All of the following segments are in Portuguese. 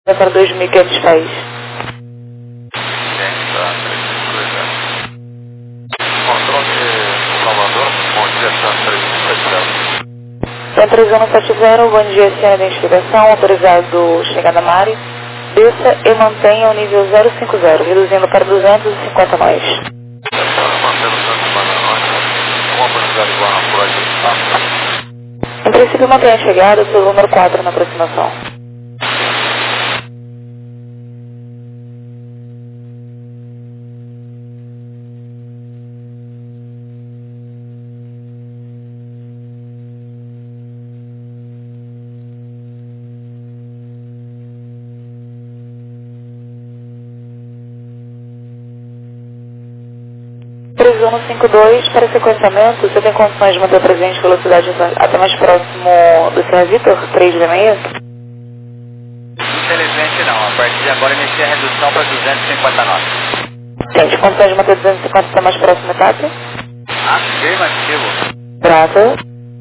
para 2.500 pés. Controle Salvador, bom dia, Centro 3170, bom dia, senhora de identificação, autorizado chegar na Mari. Desça e mantenha o nível 050, reduzindo para 250 nós. Em princípio, mantenha a chegada, seu número 4 na aproximação. Presumo 52, para sequenciamento, você tem condições de manter presente velocidade até mais próximo do Sr. Vitor, 3V6? Infelizmente não, a partir de agora iniciei a redução para 250 nós. Tem condições de manter 250 até mais próximo do TAP? Afirmativo. Graças.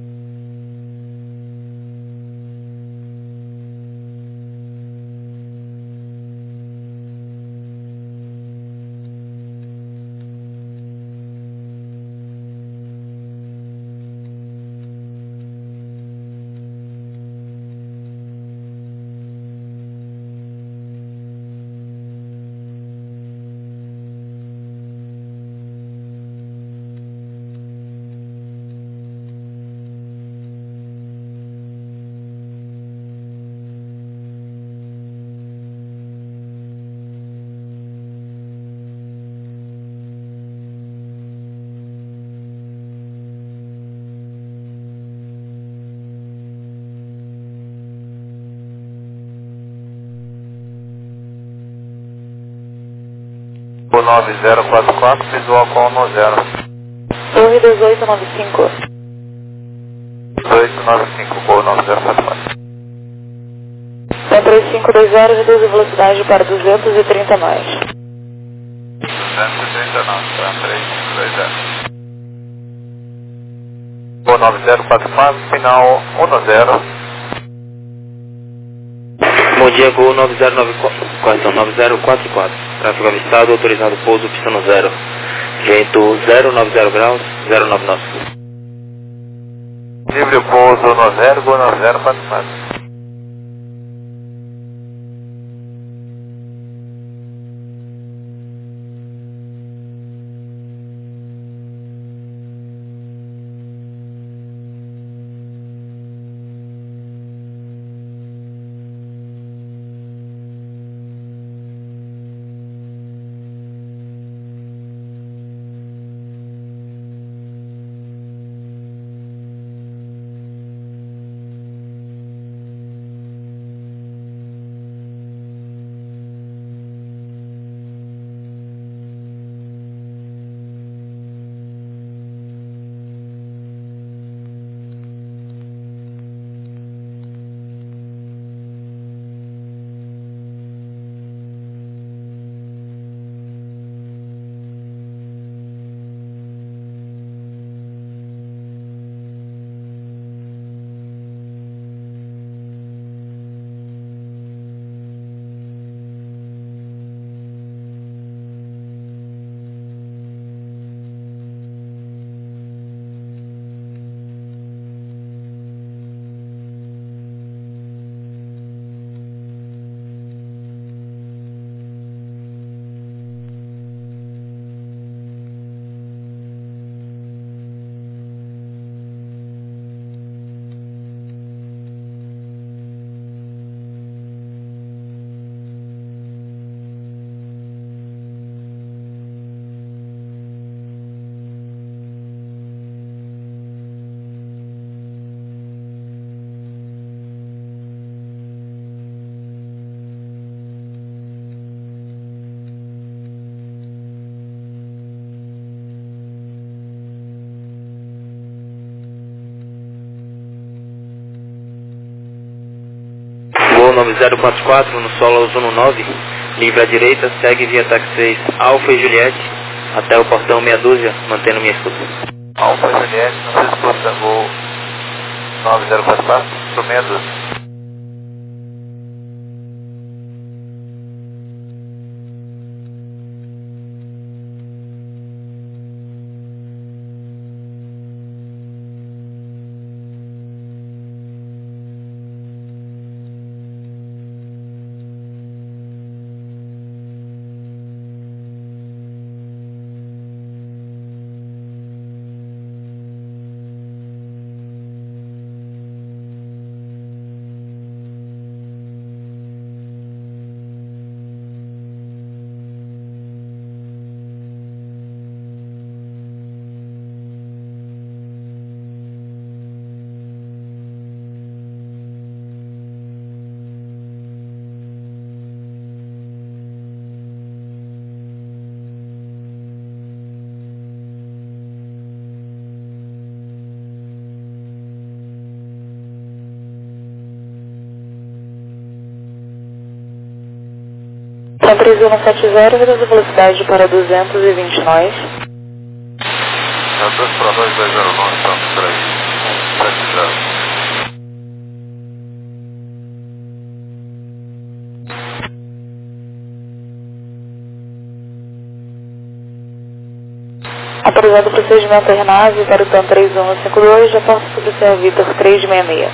O 9044, visual com 10. Torre 1895. 1895, Gol 9044. Tem 3520, reduz a velocidade para 230 nós. 230 não, tá 3520. Gol 9044, final 10. Bom dia, Gol 9094, correção 9044, tráfego avistado, autorizado pouso, pistão 0, vento 090 graus, 09 nós. Livre pouso 90, Gol 9044. Gol 9044, no solo Ozono 9, livre à direita, segue via táxi 6, Alfa e Juliette, até o portão meia dúzia, mantendo minha escuta. Alfa e Juliette, não se escuta, Gol 9044, pro meia dúzia. Então 3170, reduz a velocidade para 220 nós. É 2 para 2, 209, então 3170. Autorizado o procedimento RNAV para o TAM 3152, já posso sobre o Sr. Vitor 366.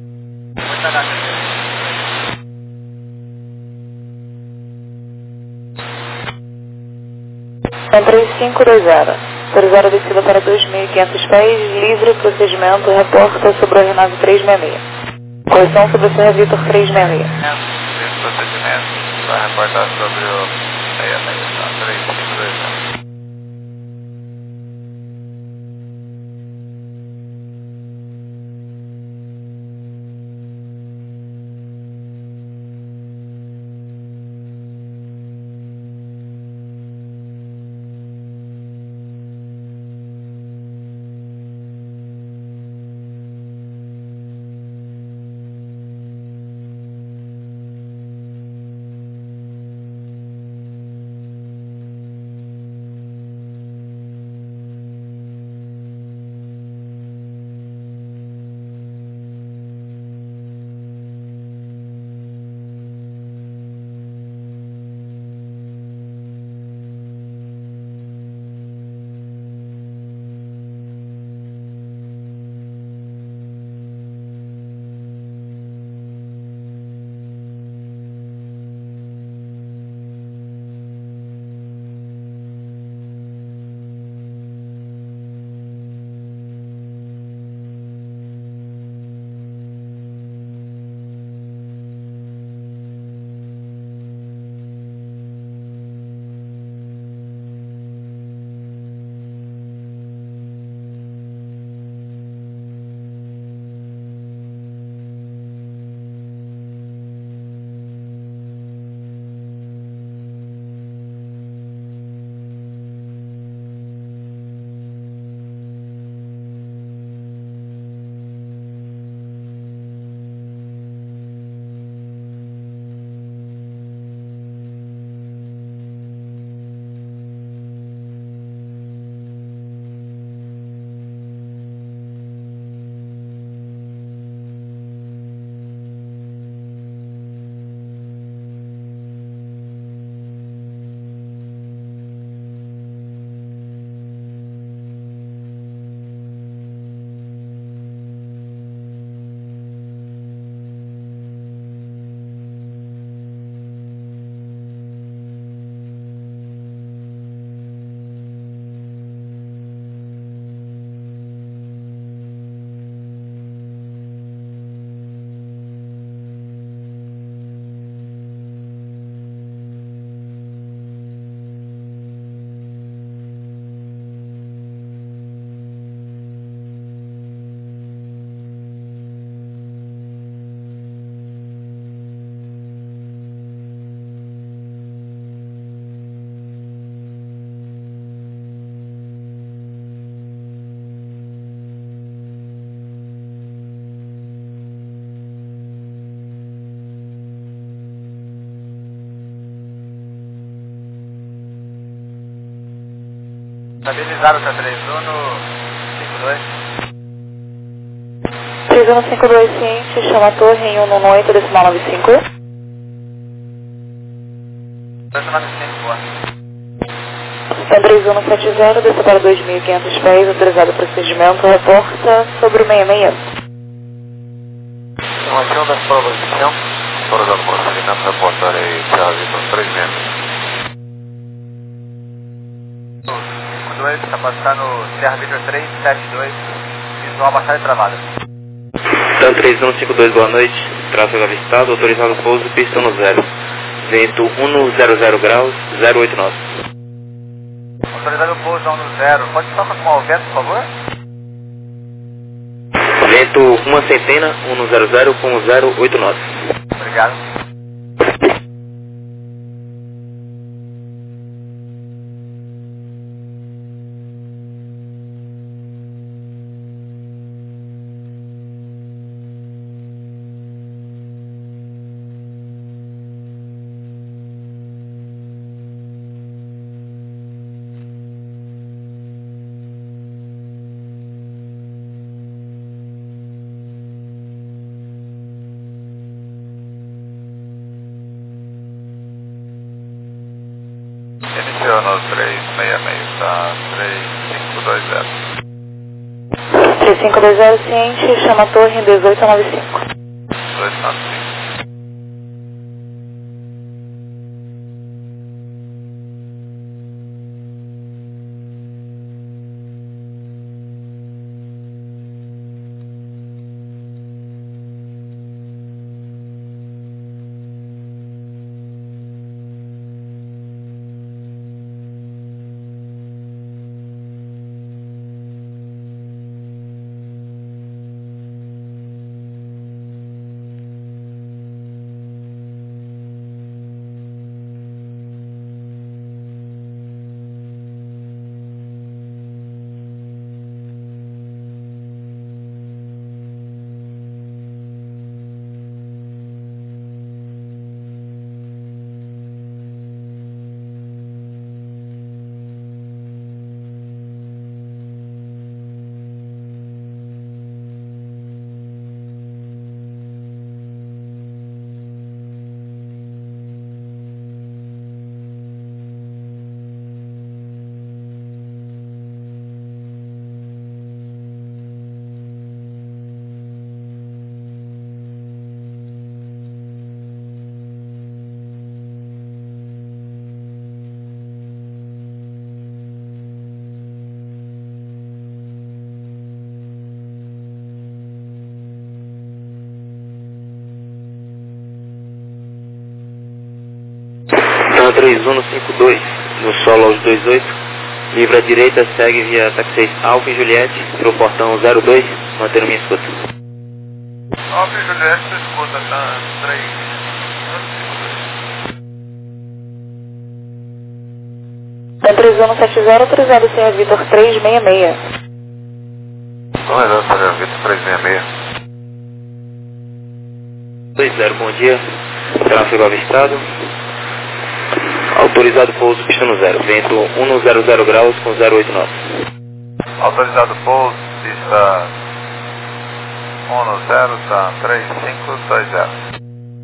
TAM 3520, autorizado a descida para 2.500 pés, livre procedimento, reporta sobre o RNAV 366. Correção sobre o Sr. Vitor 366. Esse procedimento vai reportar sobre o 3520. Estabilizado o T3152. 3152 ciente, chama a torre em 118, decimal 95. 295, boa. TAM 3170, desça para 2.500 pés, autorizado o procedimento, reporta sobre o 666. Informação das provas de chão. Autorizado o procedimento, reportarei Sr. Vitor 366. 52, está passando Serra Vitor 372, visual baixada e travada. TAM 3152, boa noite. Tráfego avistado, autorizado pouso, pista no 0. Vento 100 graus, 089. Autorizado o pouso 10, pode só confirmar o vento, por favor? Vento 1 centena, 100 com 089. Obrigado. Estacionou 366, tá 3520. 3520, ciente, chama a torre em 1895. 1895. Então 3152, no solo aos 28, livre à direita, segue via táxi 6 Alfa e Juliette, para o portão 02, mantendo minha escuta. Alfa e Juliette, você escuta, tá 3. Então 3170, autorizado Sr. Vitor 366. Não é não, Sr. Vitor 366. 20, bom dia, tráfego avistado. Autorizado pouso, pista no 0, vento 100 graus com 08 knots. Autorizado pouso, pista 10, tá 3520.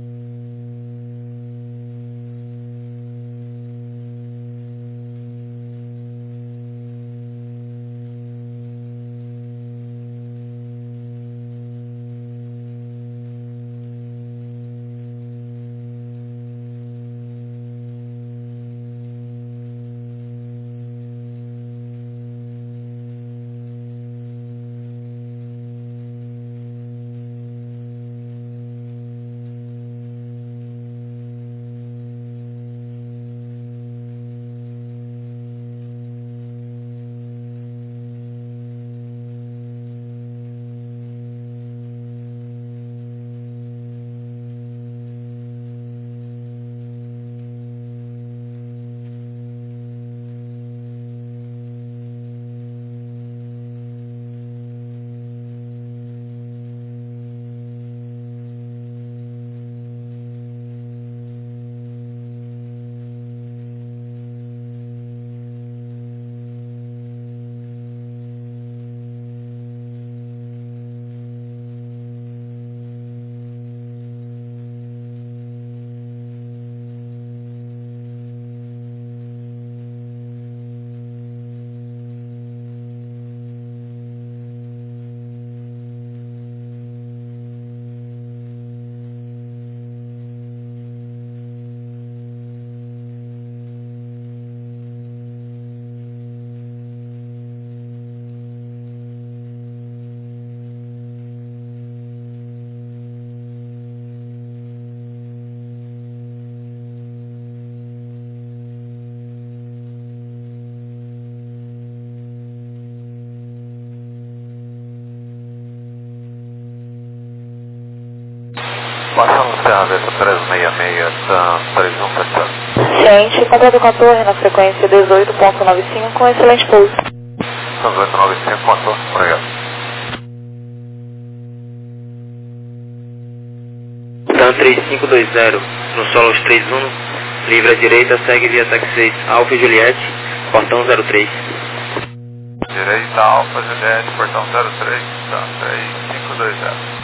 Passando Serra Vista 366, tá 3170. Ciente, contato com a torre na frequência 18.95 com excelente pouso. São 1895, contou. Obrigado. Então 3520, no solo aos 31, livre à direita, segue via táxi 6 Alfa e Juliette, portão 03. Direita, Alfa, Juliette, portão 03, tá 3520.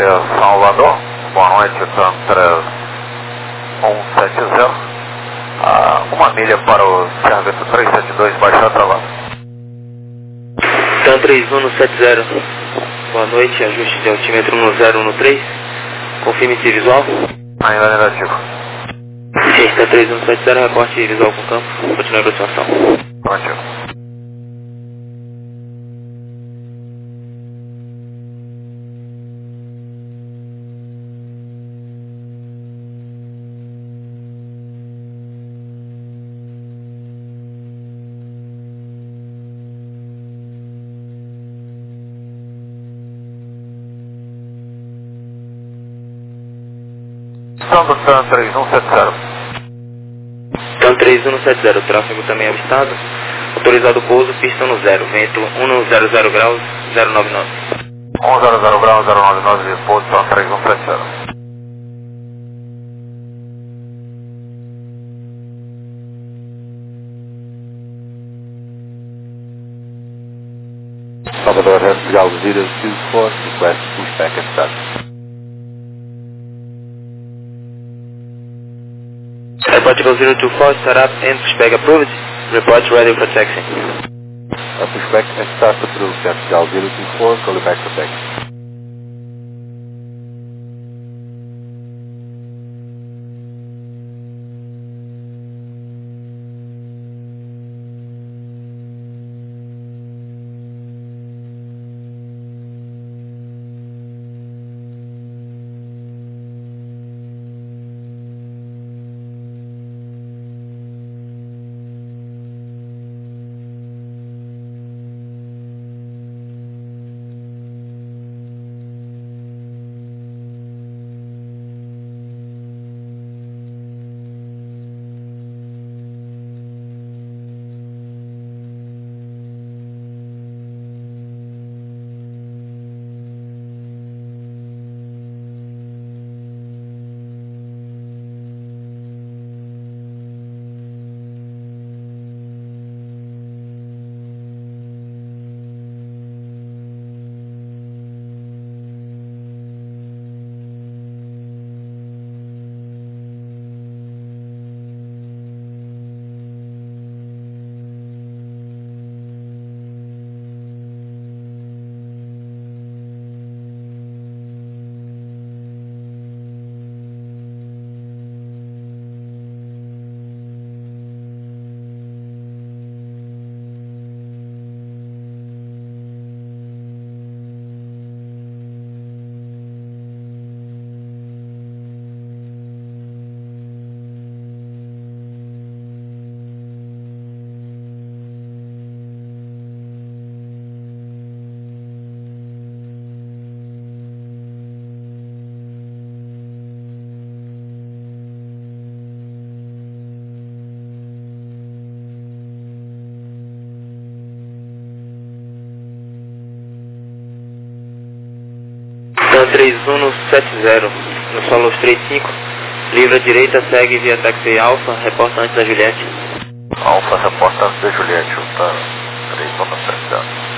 Salvador, boa noite, TAM 3170, 1 milha para o Serra Vento 372, baixar travado. TAM 3170, boa noite, ajuste de altímetro no 013, confirme-se visual. Ainda negativo. Sim, TAM 3170, reporte visual com campo, continue a aproximação. Negativo. São do TAM 3170. TAM 3170, tráfego também avistado. Autorizado o pouso, pista no 0, vento 100 graus, 099. 100 graus, 099, pouso TAM 3170. Salvador has Gauss 024, request pushback and start. Report Gauss 024, start up and pushback approved. Report ready for taxi. Pushback and start approved at Gauss 024, call back for taxi. TAM 3170, no solo 35, livre à direita, segue via táxi Alfa, reporta antes da Juliette. Alfa, reporta antes da Juliette, TAM 3170.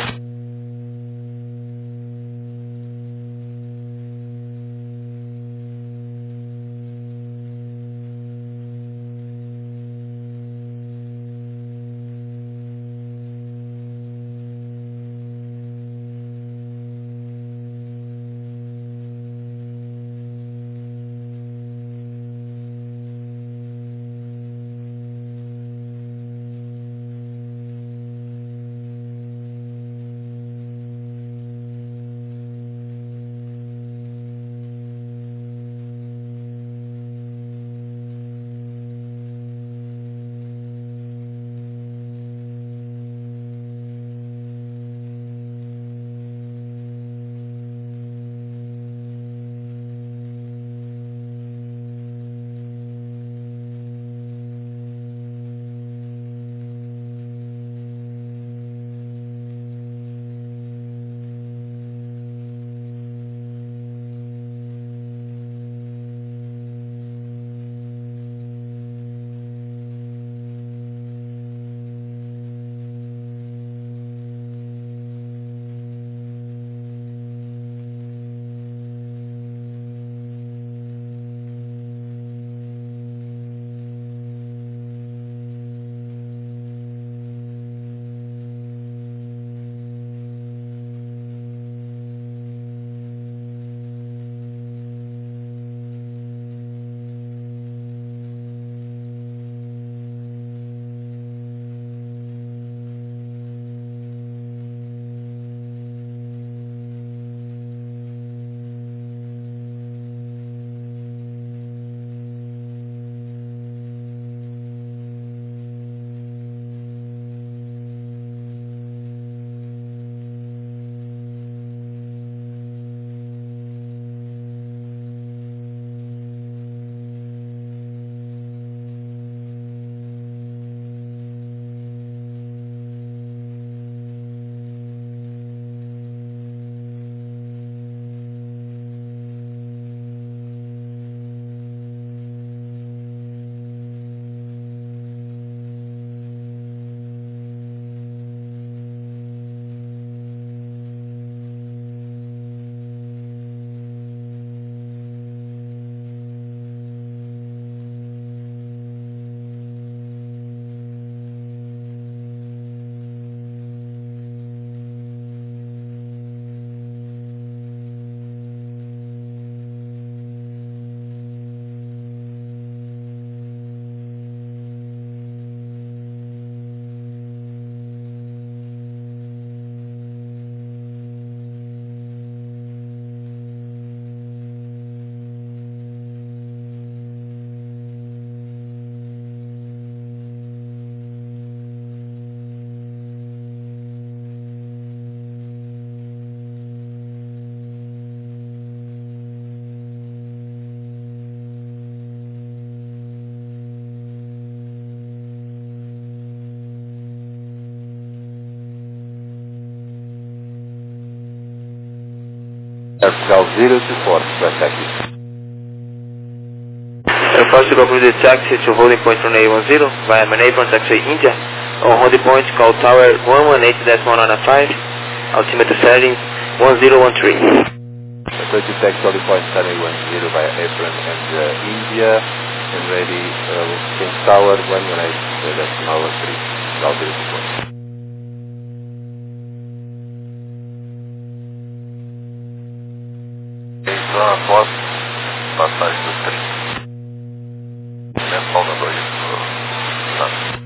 Vertical 024, express taxi. First to approve the taxi to holding point runway 10 via Manay from taxiway India. On holding point, call tower 118-195, altimeter settings 1013. Approach to taxi holding point runway 10 via apron and India, and ready change tower 118-193, vertical 024. Zona Norte, passagem do 30. Folga 2 tá.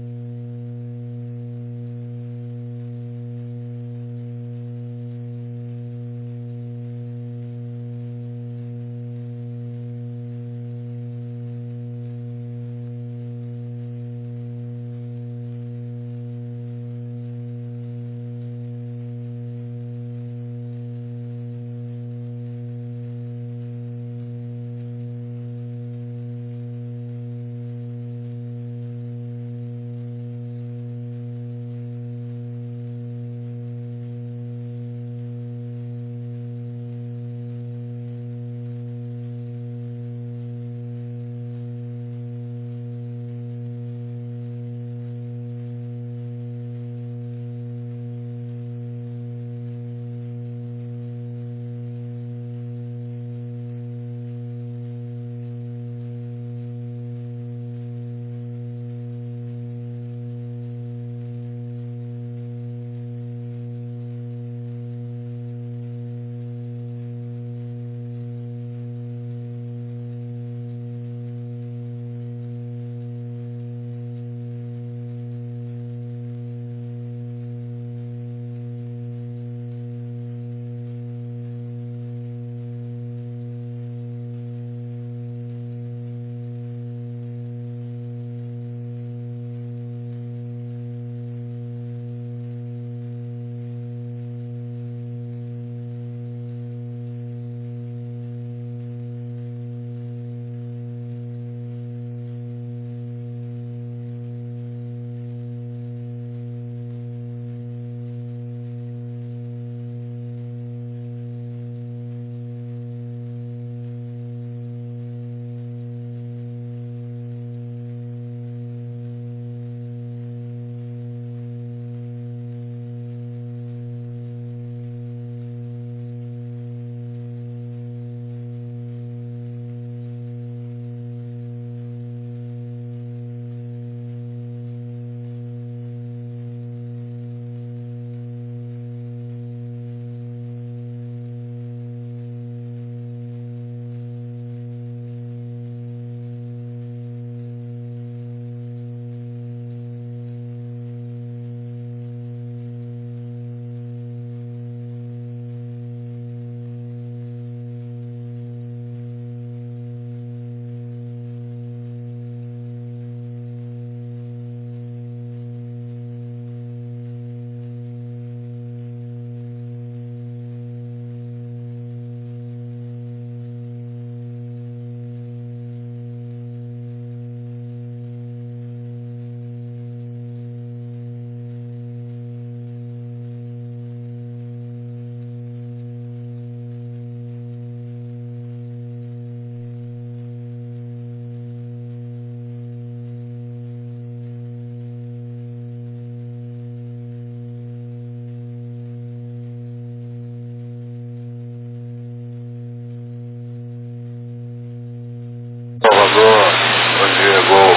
Salvador, bom dia, voo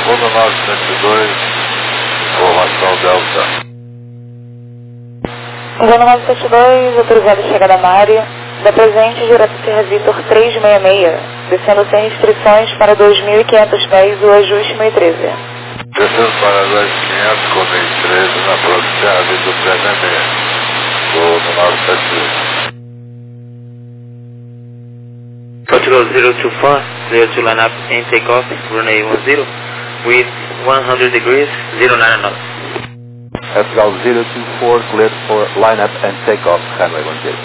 1972, informação Delta. Voo 972, autorizado a chegada na área, da presente direto Serra Vitor 366, descendo sem restrições para 2.500 pés, o ajuste 1013. Descendo para 2.500 com 1013 na próxima Serra Vitor 366, voo 972. Portugal 024, clear to line up and take off, runway 10, with 100 degrees, 09 knots. Portugal 024, cleared for line up and take off, runway 10.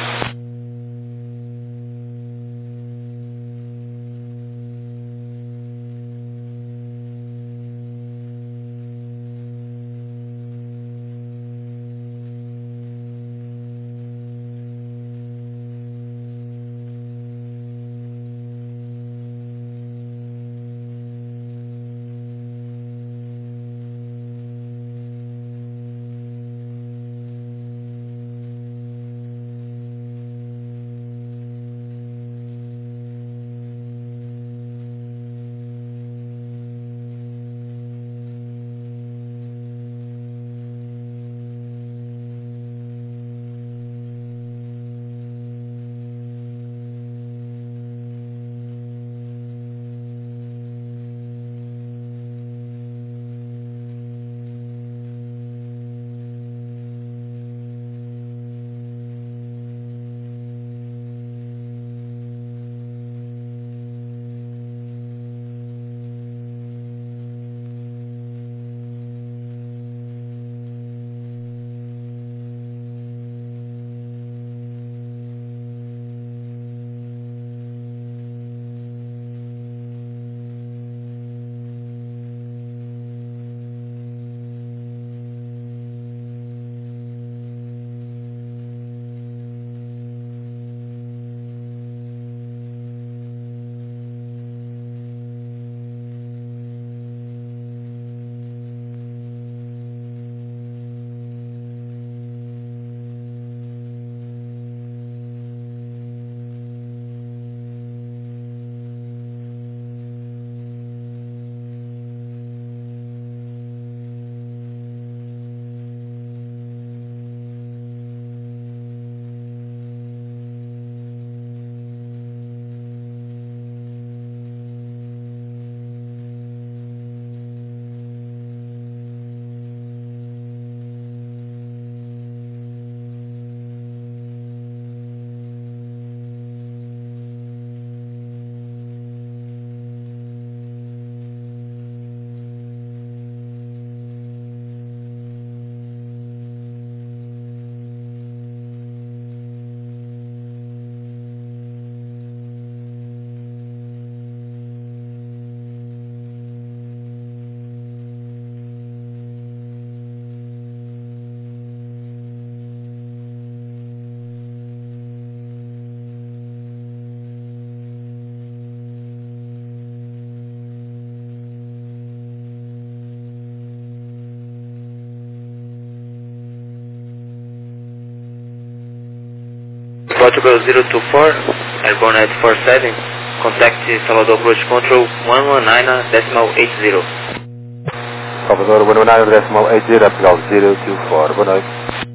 Portugal 024, airborne at 47, contact Salvador Approach Control 119.80. Salvador 119.80, Portugal 024, boa noite.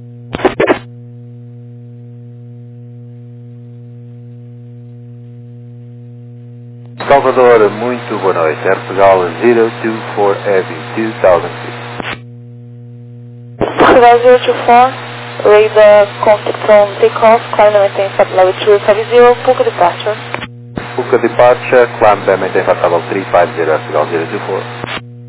Salvador, muito boa noite, Air Portugal 024 Heavy 2006. Portugal 024, radar contact from takeoff, climb and maintain flight level 250, Puka departure. Puka departure, climb and maintain flight level 350, Air Portugal 024.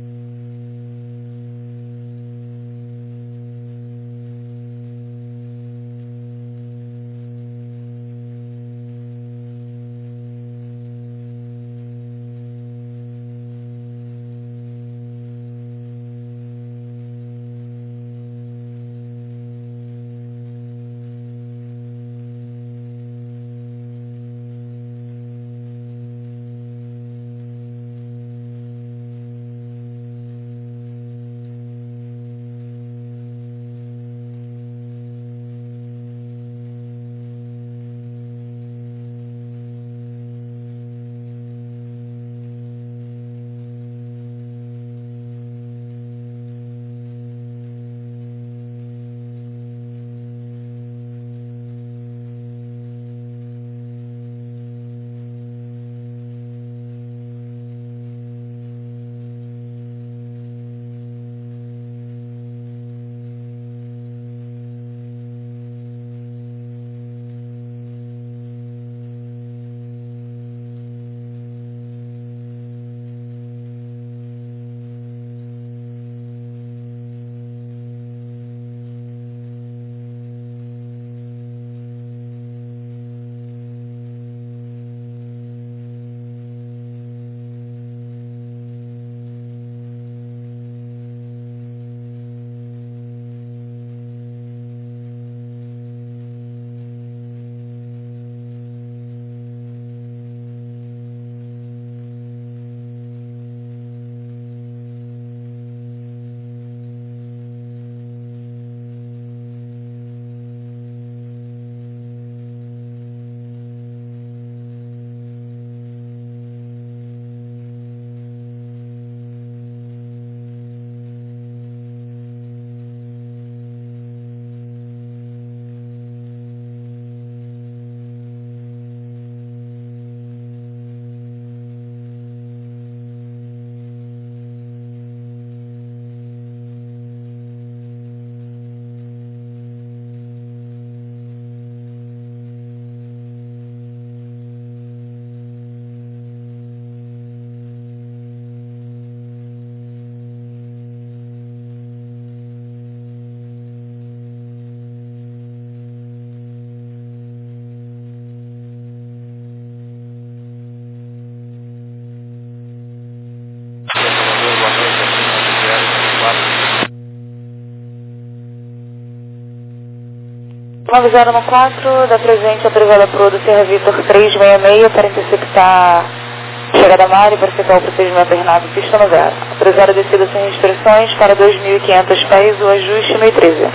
Nove 014, da presente autorizada Pro do Sierra Vitor 366 para interceptar chegada a mar e para efetuar o procedimento Bernardo pista no zero. Autorizada descida sem restrições para 2.500 pés, o ajuste 1013.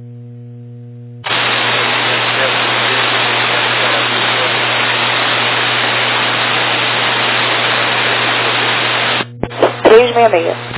Três 66.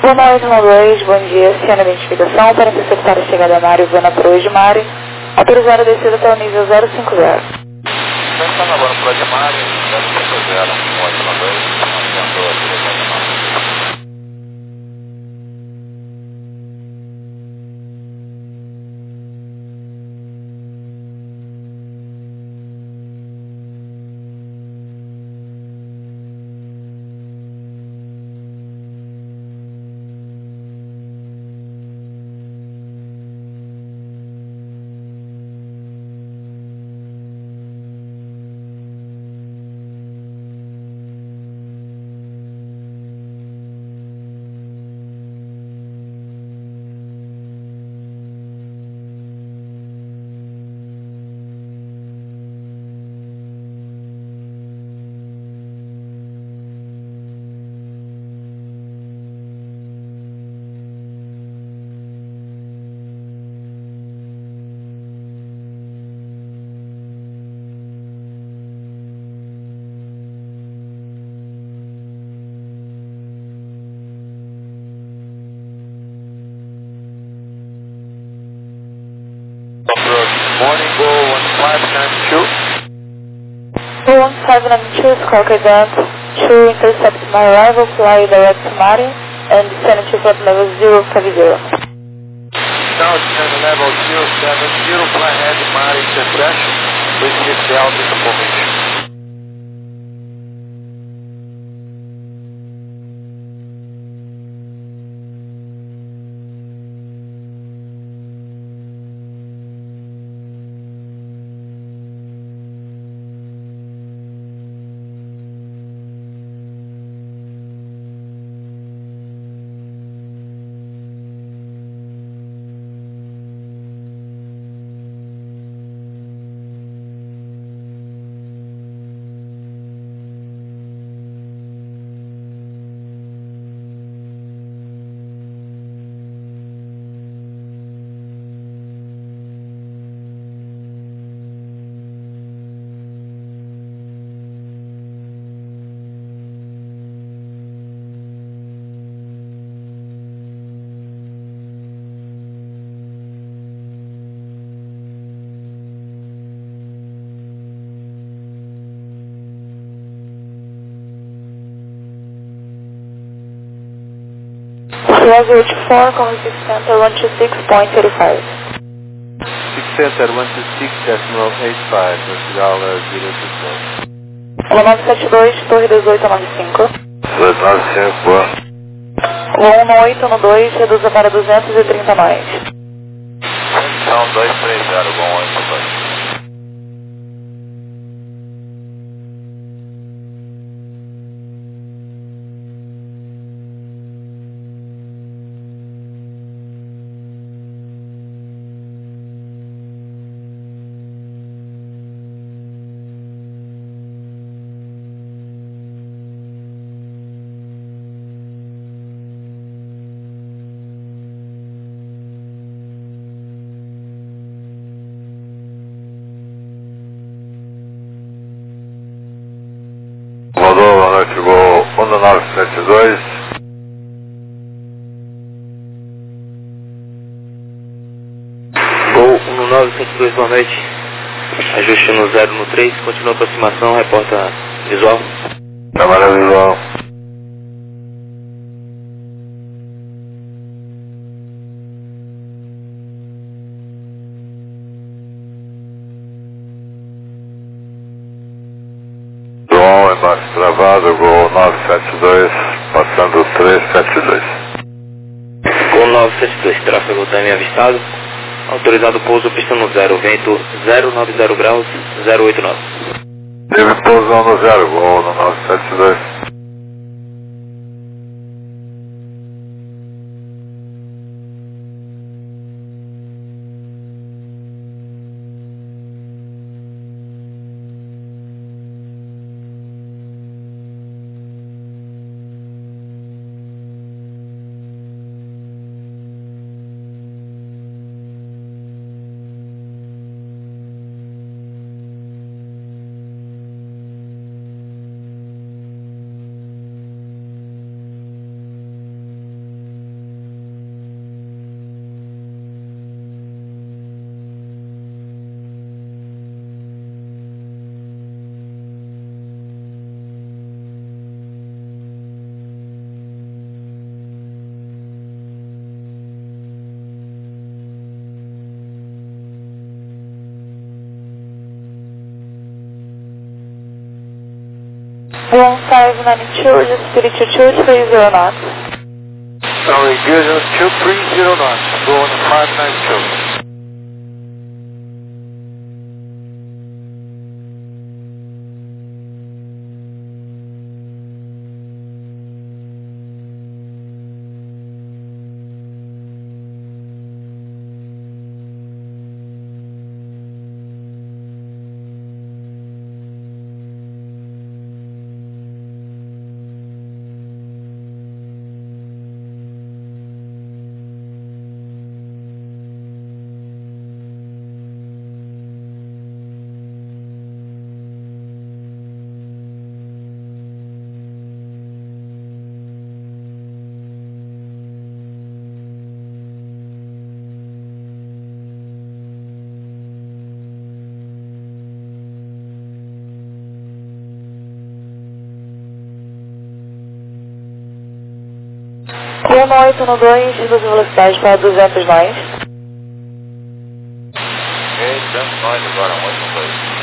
1812, bom dia, Ciano Identificação para interceptar a chegada a Mário Vana Proa de Mari, autorizar a descida até o nível 050. Está na Vana Proa de Mari, 050, 1812, mandando a direção de Mari. Morning, go 1592. 1592, Squawk Event, to intercept my arrival, fly direct to Mari, and descend to flight level 050. Now descend level 070, fly ahead Mari interception, receive the altitude information. Level 84, Congress 6 Center 126.35. 6 Center 126.85, Portugal 024. 1972, Torre 1895. 295, 118 no 2, reduza para 230 nós. são 230, bom 82. Rodou, boa noite, voo 1972. Voo 1972, boa noite. Ajuste no 0 no 3, continua a aproximação, reporta visual. Câmara visual. Som, embaixo travado, Gol 972, passando 372. Gol 972, tráfego time avistado. Autorizado pouso, pista no 0, vento 090 graus, 089. Livre pousão no 0, Gol no 972. 1592, just 322, 30 knots. Norway Houston 230 knots, going 592. Rumo 812, reduz a velocidade para 200 nós. Ok, 200 nós agora, 812.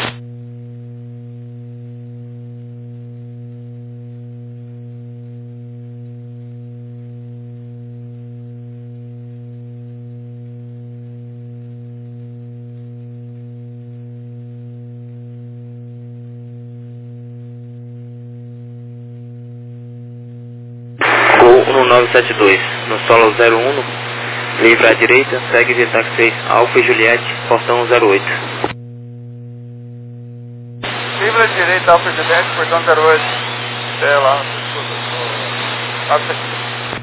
Gol 1972, no solo 01, livre à direita, segue via táxi 6, Alfa e Juliette, portão 08. Livre à direita, Alfa Juliette, portão 08. Até lá, no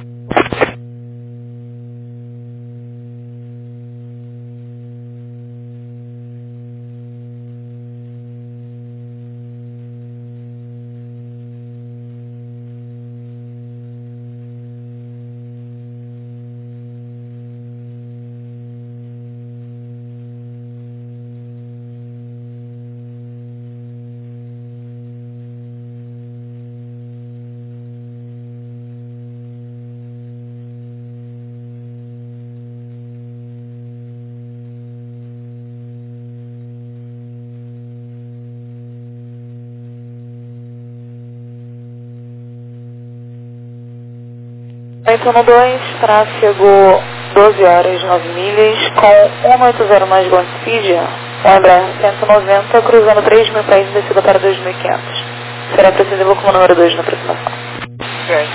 Tráfego 12 horas 9 milhas com 180 mais Ground Speed, um Embraer 190 cruzando 3.000 pés e descida para 2.500. Será precisível como número 2 na aproximação. Ok.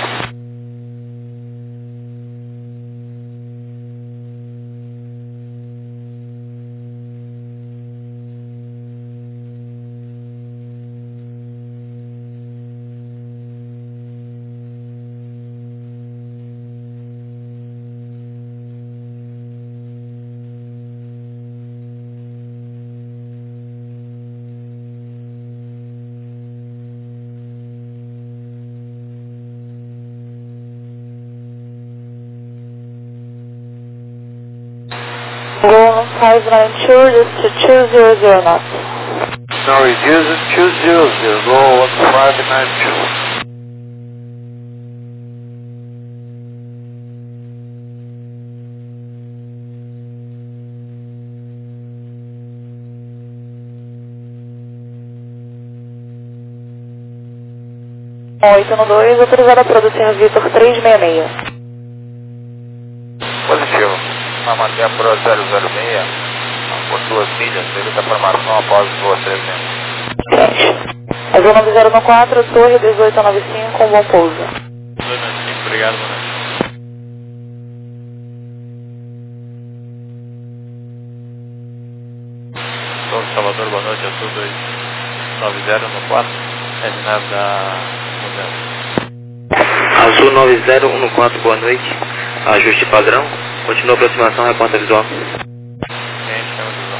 Gol 592, just to 200 knots. Norway Houston 200, roll 1592. Com 812, autorizada a produção Vitor 366. Positivo. Na manter a Pro 006, por 2 milhas, evita a formação após o voo 300. Azul 9014, Torre 1895, com bom pouso. 295, obrigado, mano. Sou Salvador, boa noite, Azul 29014, é de nave da Museu. Azul 9014, boa noite, ajuste padrão, continua a aproximação, reporta visual. Gente, chama de visual.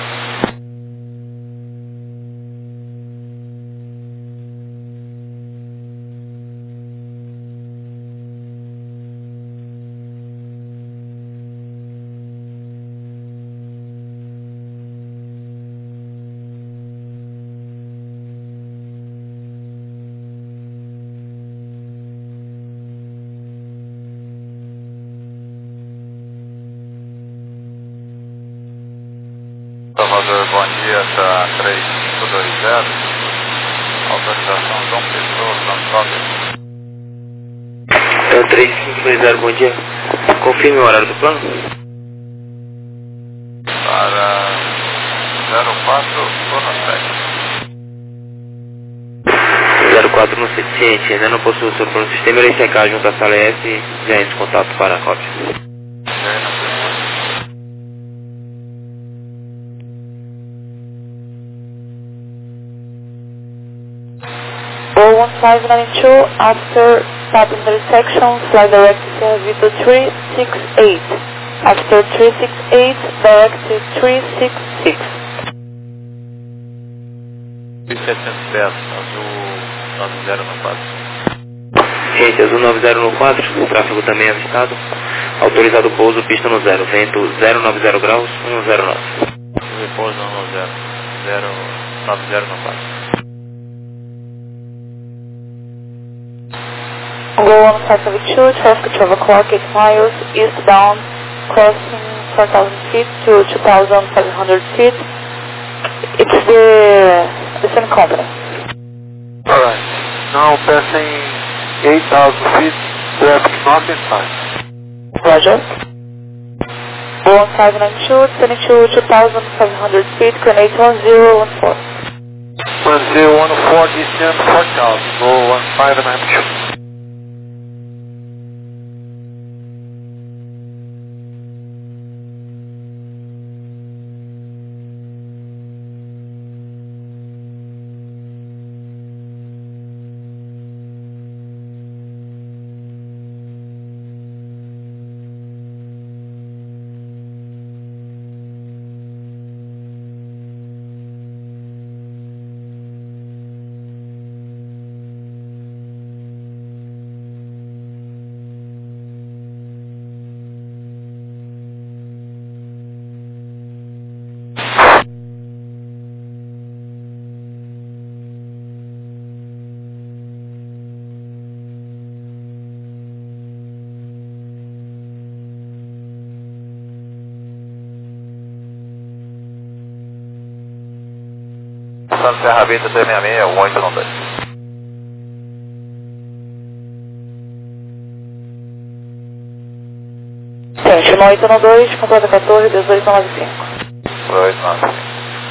Salvador, bom dia, tá 3520, Autorização João Pessoa, São 3520, bom dia. Confirme o horário do plano. para 04 Zona 7. 04 no ciente, ainda não possui o seu plano de sistema, irei secar junto à sala S e já entre em contato para a cópia. O 1592 after stopping the intersection, fly direct to Servito 368. After 368, direct to 366. 1700 pés, azul 9094. Gente, azul 9094, o tráfego também é avistado. Autorizado o pouso, pista no 0, vento 090 graus, 109. Repouso no 09094. Go 1572, traffic 12 o'clock, 8 miles, eastbound, crossing 4,000 feet to 2,500 feet. It's the same company. Alright, now passing 8,000 feet, traffic not in time. Roger. Go 1592, 22, 2,500 feet, coordinate 1014. 1014, descend 4,000, go 1592. Passando Serra Vita 366, 1892. Gente, 1892, completa 14, 1895. 1895.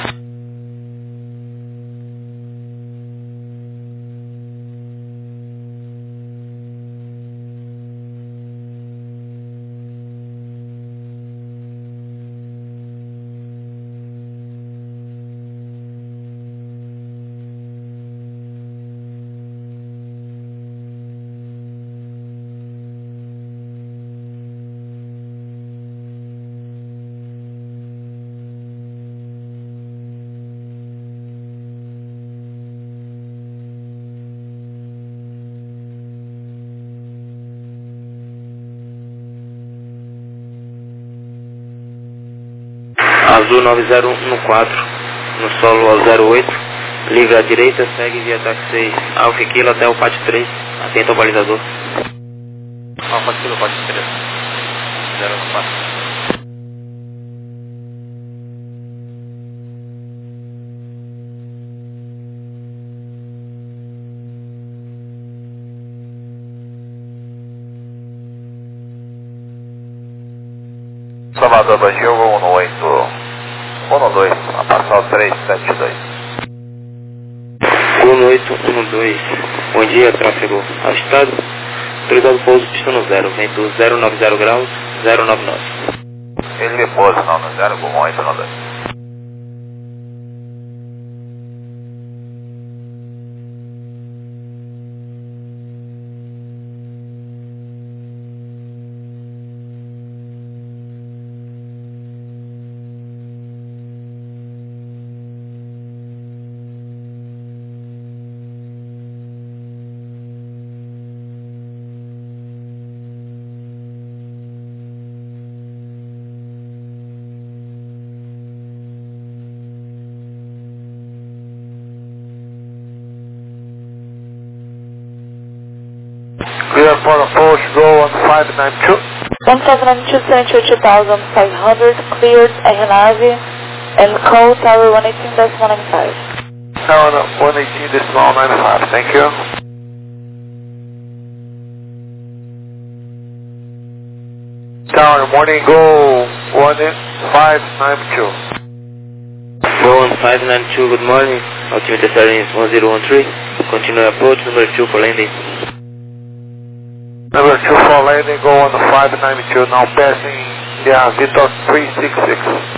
Azul 9014, no solo ao 08, livre à direita, segue via táxi 6, Alfa Kilo até o pátio 3, atenta ao balizador. Alfa Kilo, pátio 3. 094. Salvador Banjil, 118, a passar o 372. 1812, bom dia, tráfego avistado. Autorizado pouso, pista no 0, vento 090 graus, 099. Ele me pôs, não, no 01892. Clear for approach, go 1592. 1592, 2,500, cleared Aeronave and call tower 118.95. Tower 118.95, thank you. Tower, morning, go 1592. Go 1592, good morning. Altimeter setting is 1013. Continue approach, number 2 for landing. Number 2 for landing, go on 592, now passing Victor 366.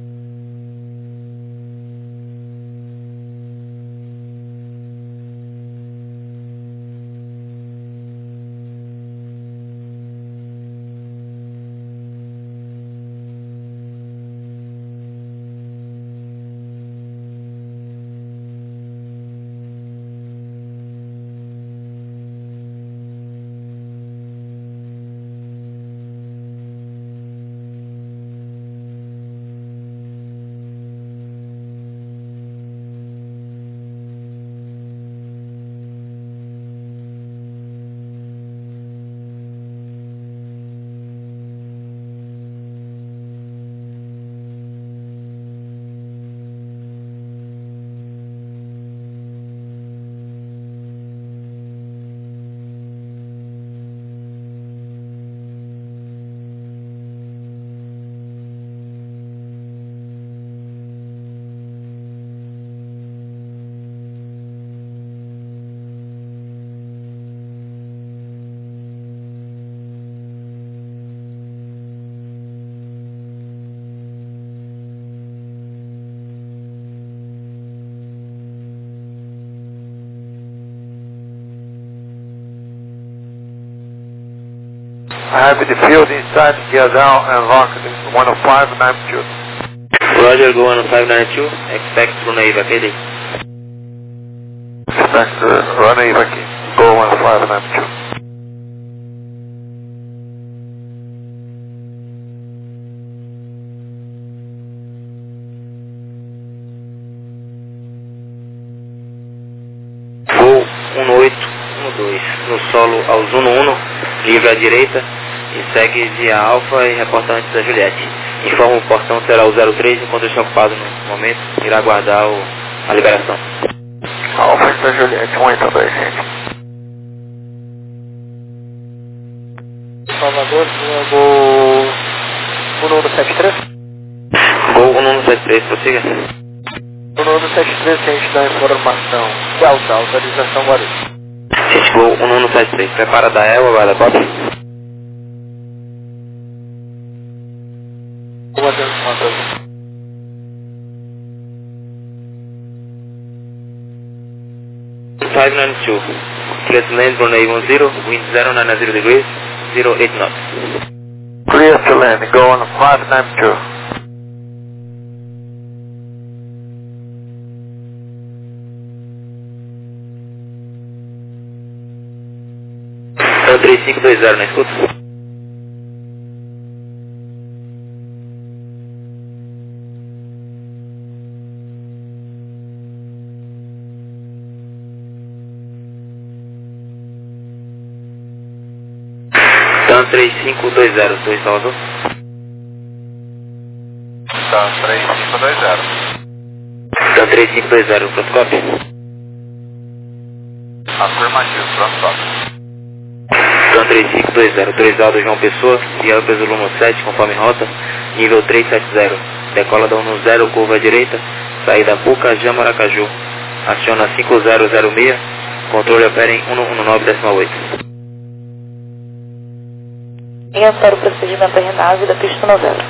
I have the field inside, gear down and lock 10592. Roger, go 1592. Expect runway vacated. Expect runway vacated. Go 1592. Voo 1812, no solo aos 11, livre à direita e segue via Alfa e reporta antes da Juliette. Informa o portão será o 03 enquanto está ocupado no momento, irá aguardar a liberação. Alfa da Juliette, 182, gente. Salvador, Gol 1173. Gol 1173, prossiga. 1173, a gente dá informação. Delta, autorização Guarulhos. Gente, Gol 1173, prepara da Elba, vai da Pop. Boa atenção, 592, clear to land runway 10, wind 090 degrees, 08 knots. Clear to land, go on 592. Então 3520, na escuta? Então 3520, estou em Salvador? Então 3520. Então 3520, protocópio? Afirmativo, pronto. Então 3520, 3 Aldo João Pessoa, via peso Lumo 7, conforme rota, nível 370, decola da 10, curva à direita, saída Puca, Jamaracaju, aciona 5006, controle opera em 119.8. Linha para o procedimento RNAV da pista 90.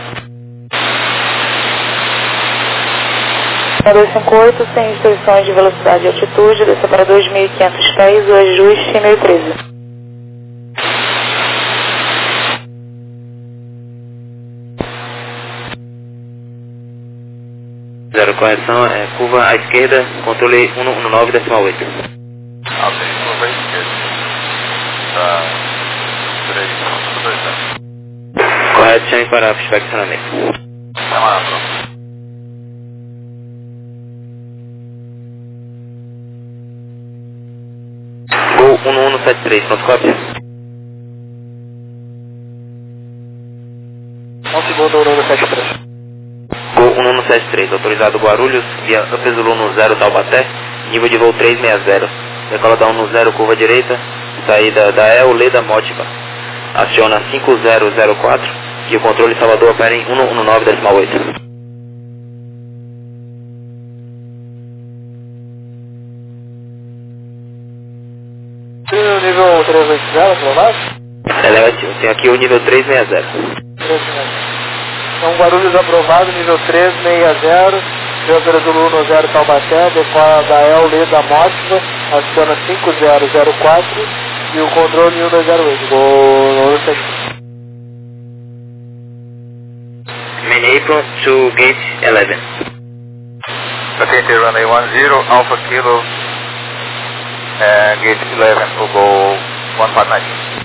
258, sem restrições de velocidade e altitude, desça para 2.500 pés, o ajuste 1013. Zero, correção, curva à esquerda, controle 119.8. Ok, curva à esquerda. Tá. 3.2. Correto, chame para inspecionamento. Vamos lá, pronto. Gol 1173, protocópio? Um segundo, 1173. Gol 173, autorizado Guarulhos, via Upper Zulu 10 Taubaté, nível de voo 360, decola da 10 curva direita, saída da El Leda Motiva, aciona 5004 e o controle Salvador opera em 119,8. Tem o nível 380 aprovado? Elevativo, tem aqui o nível 360. 360. Então, Guarulhos aprovado, nível 360, Upper Zulu 10 Taubaté, decola da El Leda Motiva, aciona 5004 e o controle 1208. Vou Main apron to gate 11. Atente runway 10, Alpha Kilo, gate 11, will go 159.